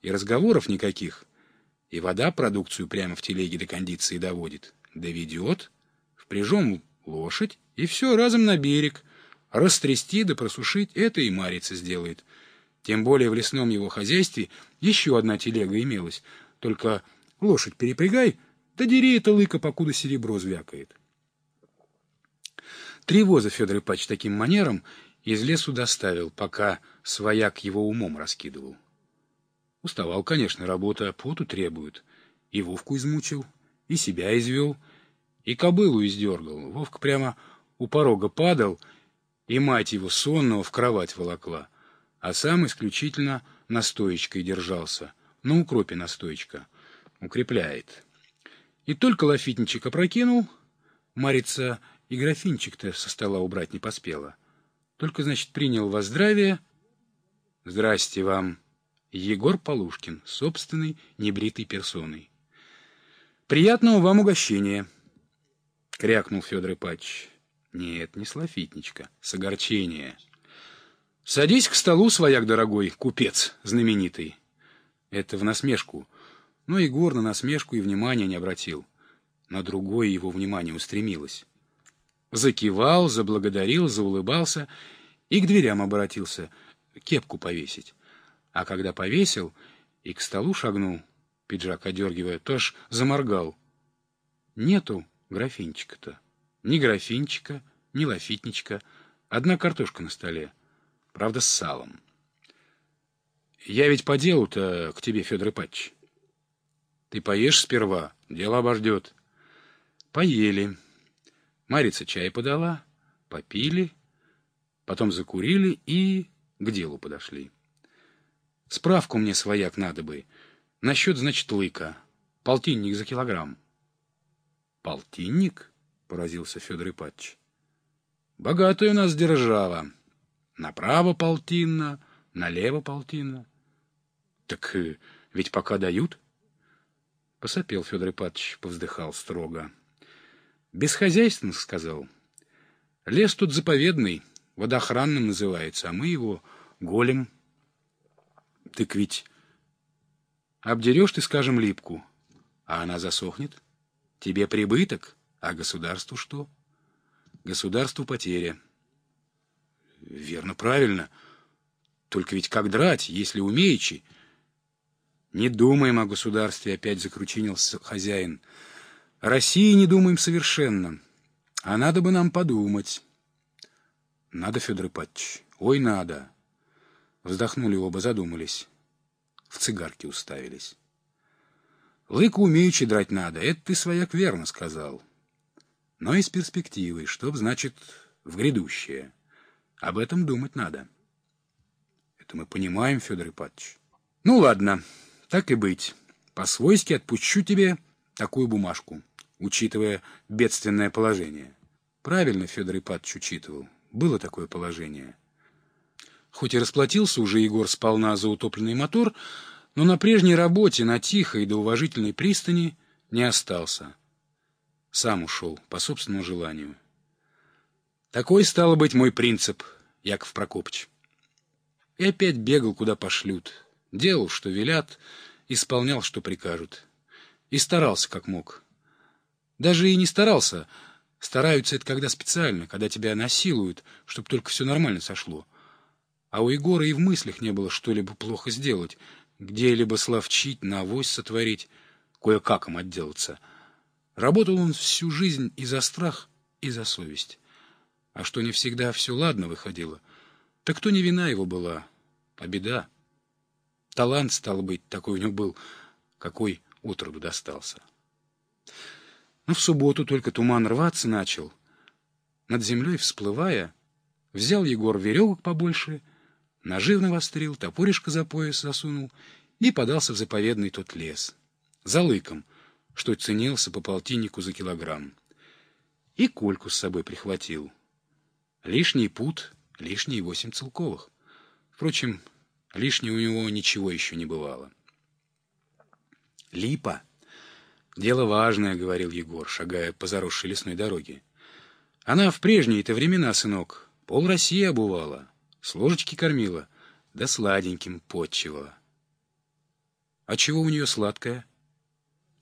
и разговоров никаких. И вода продукцию прямо в телеге до кондиции доводит. Доведет, впряжем лошадь, и все разом на берег. Растрясти да просушить — это и Марица сделает. Тем более в лесном его хозяйстве еще одна телега имелась. Только лошадь перепрягай, да дери это лыко, покуда серебро звякает. 3 воза Федор Ипач таким манером из лесу доставил, пока свояк его умом раскидывал. Уставал, конечно, работа поту требует. И Вовку измучил, и себя извел, и кобылу издергал. Вовка прямо у порога падал, и мать его сонного в кровать волокла, а сам исключительно настоечкой держался. На укропе настоечка. Укрепляет. И только лафитничек опрокинул, Марица и графинчик-то со стола убрать не поспела. Только, значит, принял во здравие. Здрасте вам, Егор Полушкин, собственной небритой персоной. Приятного вам угощения, крякнул Федор Ипач. Нет, не с лафитничка, с огорчения. Садись к столу, свояк дорогой, купец знаменитый. Это в насмешку. Но Егор на насмешку и внимания не обратил. На другое его внимание устремилось. Закивал, заблагодарил, заулыбался и к дверям обратился, кепку повесить. А когда повесил и к столу шагнул, пиджак одергивая, то аж заморгал. Нету графинчика-то. Ни графинчика, ни лафитничка. Одна картошка на столе. Правда, с салом. Я ведь по делу-то к тебе, Федор Ипач. Ты поешь сперва, дело обождет. Поели. Марица чай подала, попили, потом закурили и к делу подошли. Справку мне, свояк, надо бы. Насчет, значит, лыка. Полтинник за килограмм. Полтинник? Поразился Федор Ипач. Богатая у нас держава. Направо полтинна, налево полтинна. Так ведь пока дают. Посопел Федор Ипач, повздыхал строго. Бесхозяйственно, сказал. Лес тут заповедный, водоохранным называется, а мы его голем. Так ведь обдерешь ты, скажем, липку, а она засохнет. Тебе прибыток, а государству что? Государству потеря. Верно, правильно. Только ведь как драть, если умеючи? Не думаем о государстве, опять закручинился хозяин. О России не думаем совершенно. А надо бы нам подумать. Надо, Федор Ипатович, ой, надо. Вздохнули оба, задумались. В цигарки уставились. Лыку умеючи драть надо, это ты, свояк, верно сказал. Но и с перспективой, чтоб, значит, в грядущее. Об этом думать надо. Это мы понимаем, Федор Ипатович. Ну, ладно, так и быть. По-свойски отпущу тебе такую бумажку, учитывая бедственное положение. Правильно Федор Ипатович учитывал. Было такое положение. Хоть и расплатился уже Егор сполна за утопленный мотор, но на прежней работе, на тихой до уважительной пристани не остался. Сам ушел по собственному желанию. Такой, стало быть, мой принцип, Яков Прокопыч. И опять бегал, куда пошлют. Делал, что велят, исполнял, что прикажут. И старался, как мог. Даже и не старался. Стараются это когда специально, когда тебя насилуют, чтобы только все нормально сошло. А у Егора и в мыслях не было что-либо плохо сделать, где-либо словчить, навось сотворить, кое-как им отделаться. Работал он всю жизнь и за страх, и за совесть. А что не всегда все ладно выходило, так то не вина его была, а беда. Талант, стало быть, такой у него был, какой отроду достался. Но в субботу только туман рваться начал. Над землей всплывая, взял Егор веревок побольше, ножи навострил, топоришко за пояс засунул и подался в заповедный тот лес. За лыком, что ценился по полтиннику за килограмм. И Кольку с собой прихватил. Лишний пуд, лишние 8 целковых. Впрочем, лишнего у него ничего еще не бывало. Липа. Дело важное, — говорил Егор, шагая по заросшей лесной дороге. Она в прежние-то времена, сынок, пол России обувала, с ложечки кормила, да сладеньким подчивала. А чего у нее сладкое?